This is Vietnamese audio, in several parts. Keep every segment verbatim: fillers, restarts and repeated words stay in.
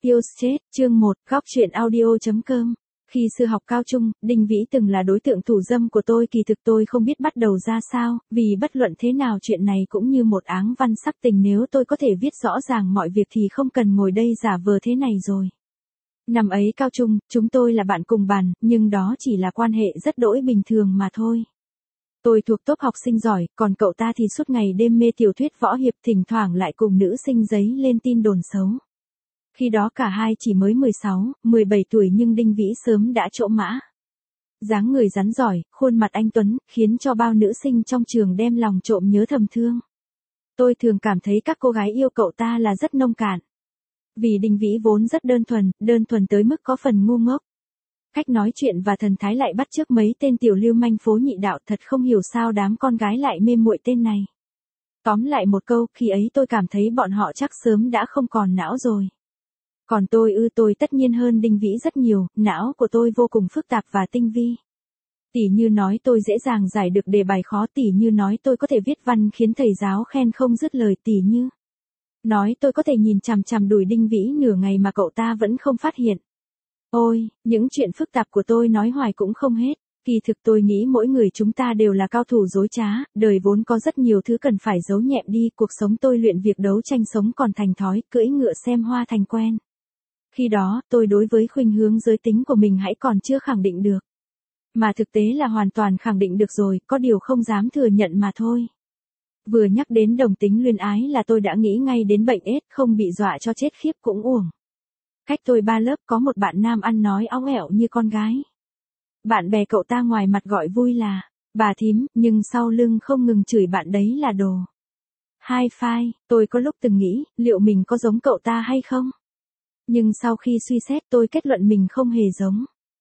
Tiêu Stress, chương một, góc truyện audio.com. Khi xưa học cao trung, Đinh Vĩ từng là đối tượng thủ dâm của tôi, kỳ thực tôi không biết bắt đầu ra sao, vì bất luận thế nào chuyện này cũng như một áng văn sắc tình, nếu tôi có thể viết rõ ràng mọi việc thì không cần ngồi đây giả vờ thế này rồi. Năm ấy cao trung, chúng tôi là bạn cùng bàn, nhưng đó chỉ là quan hệ rất đỗi bình thường mà thôi. Tôi thuộc top học sinh giỏi, còn cậu ta thì suốt ngày đêm mê tiểu thuyết võ hiệp, thỉnh thoảng lại cùng nữ sinh giấy lên tin đồn xấu. Khi đó cả hai chỉ mới mười sáu, mười bảy tuổi nhưng Đinh Vĩ sớm đã trổ mã. Dáng người rắn giỏi, khuôn mặt anh tuấn, khiến cho bao nữ sinh trong trường đem lòng trộm nhớ thầm thương. Tôi thường cảm thấy các cô gái yêu cậu ta là rất nông cạn. Vì Đinh Vĩ vốn rất đơn thuần, đơn thuần tới mức có phần ngu ngốc. Cách nói chuyện và thần thái lại bắt chước mấy tên tiểu lưu manh phố nhị đạo, thật không hiểu sao đám con gái lại mê muội tên này. Tóm lại một câu, khi ấy tôi cảm thấy bọn họ chắc sớm đã không còn não rồi. Còn tôi ư, tôi tất nhiên hơn Đinh Vĩ rất nhiều, não của tôi vô cùng phức tạp và tinh vi. Tỉ như nói tôi dễ dàng giải được đề bài khó, tỉ như nói tôi có thể viết văn khiến thầy giáo khen không dứt lời, tỉ như nói tôi có thể nhìn chằm chằm đùi Đinh Vĩ nửa ngày mà cậu ta vẫn không phát hiện. Ôi, những chuyện phức tạp của tôi nói hoài cũng không hết. Kỳ thực tôi nghĩ mỗi người chúng ta đều là cao thủ dối trá, đời vốn có rất nhiều thứ cần phải giấu nhẹm đi, cuộc sống tôi luyện việc đấu tranh sống còn thành thói, cưỡi ngựa xem hoa thành quen. Khi đó, tôi đối với khuynh hướng giới tính của mình hãy còn chưa khẳng định được. Mà thực tế là hoàn toàn khẳng định được rồi, có điều không dám thừa nhận mà thôi. Vừa nhắc đến đồng tính luyến ái là tôi đã nghĩ ngay đến bệnh ết, không bị dọa cho chết khiếp cũng uổng. Cách tôi ba lớp có một bạn nam ăn nói óng ẻo như con gái. Bạn bè cậu ta ngoài mặt gọi vui là bà thím, nhưng sau lưng không ngừng chửi bạn đấy là đồ hai phai. Tôi có lúc từng nghĩ, liệu mình có giống cậu ta hay không? Nhưng sau khi suy xét tôi kết luận mình không hề giống.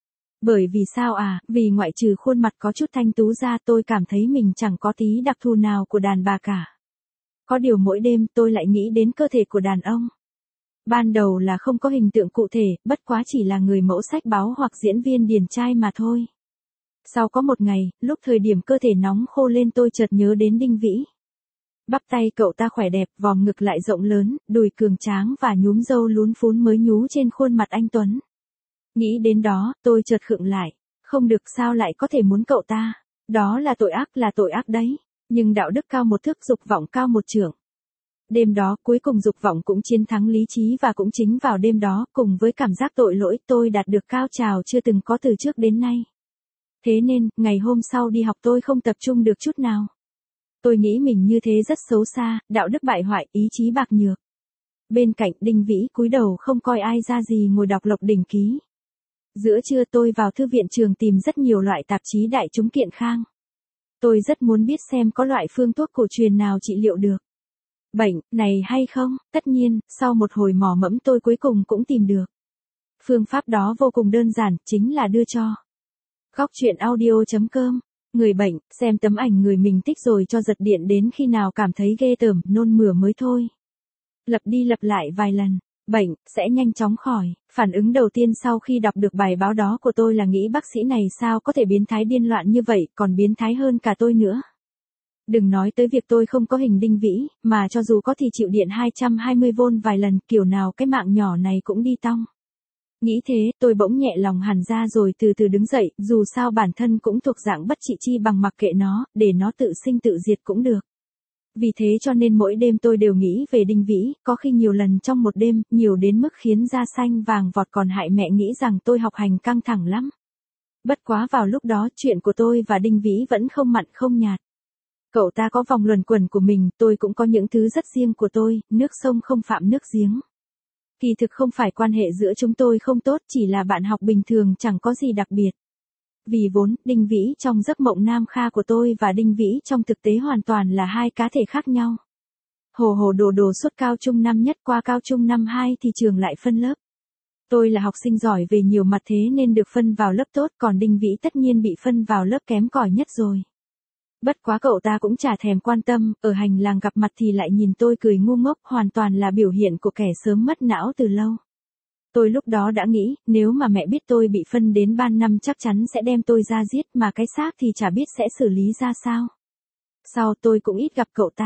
Bởi vì sao à, vì ngoại trừ khuôn mặt có chút thanh tú ra tôi cảm thấy mình chẳng có tí đặc thù nào của đàn bà cả. Có điều mỗi đêm tôi lại nghĩ đến cơ thể của đàn ông. Ban đầu là không có hình tượng cụ thể, bất quá chỉ là người mẫu sách báo hoặc diễn viên điển trai mà thôi. Sau có một ngày, lúc thời điểm cơ thể nóng khô lên tôi chợt nhớ đến Đinh Vĩ. Bắp tay cậu ta khỏe đẹp, vòm ngực lại rộng lớn, đùi cường tráng và nhúm râu lún phún mới nhú trên khuôn mặt anh tuấn. Nghĩ đến đó, tôi chợt khựng lại, không được, sao lại có thể muốn cậu ta? Đó là tội ác, là tội ác đấy. Nhưng đạo đức cao một thước, dục vọng cao một trượng. Đêm đó, cuối cùng dục vọng cũng chiến thắng lý trí, và cũng chính vào đêm đó, cùng với cảm giác tội lỗi, tôi đạt được cao trào chưa từng có từ trước đến nay. Thế nên, ngày hôm sau đi học tôi không tập trung được chút nào. Tôi nghĩ mình như thế rất xấu xa, đạo đức bại hoại, ý chí bạc nhược. Bên cạnh Đinh Vĩ cúi đầu không coi ai ra gì ngồi đọc Lộc Đỉnh Ký. Giữa trưa tôi vào thư viện trường tìm rất nhiều loại tạp chí đại chúng kiện khang. Tôi rất muốn biết xem có loại phương thuốc cổ truyền nào trị liệu được bệnh này hay không. Tất nhiên, sau một hồi mò mẫm tôi cuối cùng cũng tìm được. Phương pháp đó vô cùng đơn giản, chính là đưa cho góc truyện audio.com người bệnh xem tấm ảnh người mình thích rồi cho giật điện đến khi nào cảm thấy ghê tởm, nôn mửa mới thôi. Lặp đi lặp lại vài lần, bệnh sẽ nhanh chóng khỏi. Phản ứng đầu tiên sau khi đọc được bài báo đó của tôi là nghĩ bác sĩ này sao có thể biến thái điên loạn như vậy, còn biến thái hơn cả tôi nữa. Đừng nói tới việc tôi không có hình Đinh Vĩ, mà cho dù có thì chịu điện hai trăm hai mươi vôn vài lần, kiểu nào cái mạng nhỏ này cũng đi tong. Nghĩ thế, tôi bỗng nhẹ lòng hẳn ra rồi từ từ đứng dậy, dù sao bản thân cũng thuộc dạng bất trị chi bằng, mặc kệ nó, để nó tự sinh tự diệt cũng được. Vì thế cho nên mỗi đêm tôi đều nghĩ về Đinh Vĩ, có khi nhiều lần trong một đêm, nhiều đến mức khiến da xanh vàng vọt, còn hại mẹ nghĩ rằng tôi học hành căng thẳng lắm. Bất quá vào lúc đó chuyện của tôi và Đinh Vĩ vẫn không mặn không nhạt. Cậu ta có vòng luẩn quẩn của mình, tôi cũng có những thứ rất riêng của tôi, nước sông không phạm nước giếng. Kỳ thực không phải quan hệ giữa chúng tôi không tốt, chỉ là bạn học bình thường, chẳng có gì đặc biệt. Vì vốn, Đinh Vĩ trong giấc mộng nam kha của tôi và Đinh Vĩ trong thực tế hoàn toàn là hai cá thể khác nhau. Hồ hồ đồ đồ suốt cao trung năm nhất, qua cao trung năm hai thì trường lại phân lớp. Tôi là học sinh giỏi về nhiều mặt thế nên được phân vào lớp tốt, còn Đinh Vĩ tất nhiên bị phân vào lớp kém cỏi nhất rồi. Bất quá cậu ta cũng chả thèm quan tâm, ở hành lang gặp mặt thì lại nhìn tôi cười ngu ngốc, hoàn toàn là biểu hiện của kẻ sớm mất não từ lâu. Tôi lúc đó đã nghĩ, nếu mà mẹ biết tôi bị phân đến ban năm chắc chắn sẽ đem tôi ra giết, mà cái xác thì chả biết sẽ xử lý ra sao. Sau tôi cũng ít gặp cậu ta.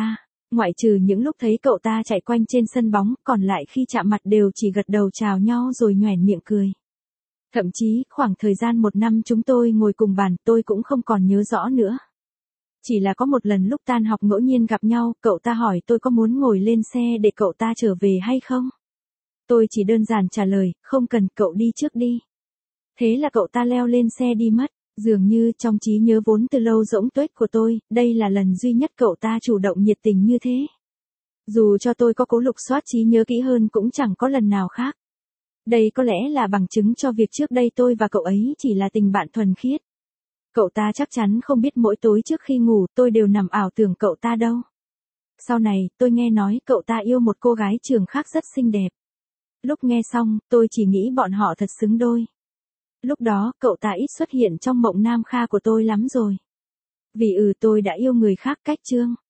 Ngoại trừ những lúc thấy cậu ta chạy quanh trên sân bóng, còn lại khi chạm mặt đều chỉ gật đầu chào nhau rồi nhoẻn miệng cười. Thậm chí, khoảng thời gian một năm chúng tôi ngồi cùng bàn, tôi cũng không còn nhớ rõ nữa. Chỉ là có một lần lúc tan học ngẫu nhiên gặp nhau, cậu ta hỏi tôi có muốn ngồi lên xe để cậu ta trở về hay không? Tôi chỉ đơn giản trả lời, không cần, cậu đi trước đi. Thế là cậu ta leo lên xe đi mất. Dường như trong trí nhớ vốn từ lâu rỗng tuếch của tôi, đây là lần duy nhất cậu ta chủ động nhiệt tình như thế. Dù cho tôi có cố lục soát trí nhớ kỹ hơn cũng chẳng có lần nào khác. Đây có lẽ là bằng chứng cho việc trước đây tôi và cậu ấy chỉ là tình bạn thuần khiết. Cậu ta chắc chắn không biết mỗi tối trước khi ngủ tôi đều nằm ảo tưởng cậu ta đâu. Sau này, tôi nghe nói cậu ta yêu một cô gái trường khác rất xinh đẹp. Lúc nghe xong, tôi chỉ nghĩ bọn họ thật xứng đôi. Lúc đó, cậu ta ít xuất hiện trong mộng nam kha của tôi lắm rồi. Vì ừ tôi đã yêu người khác cách chương.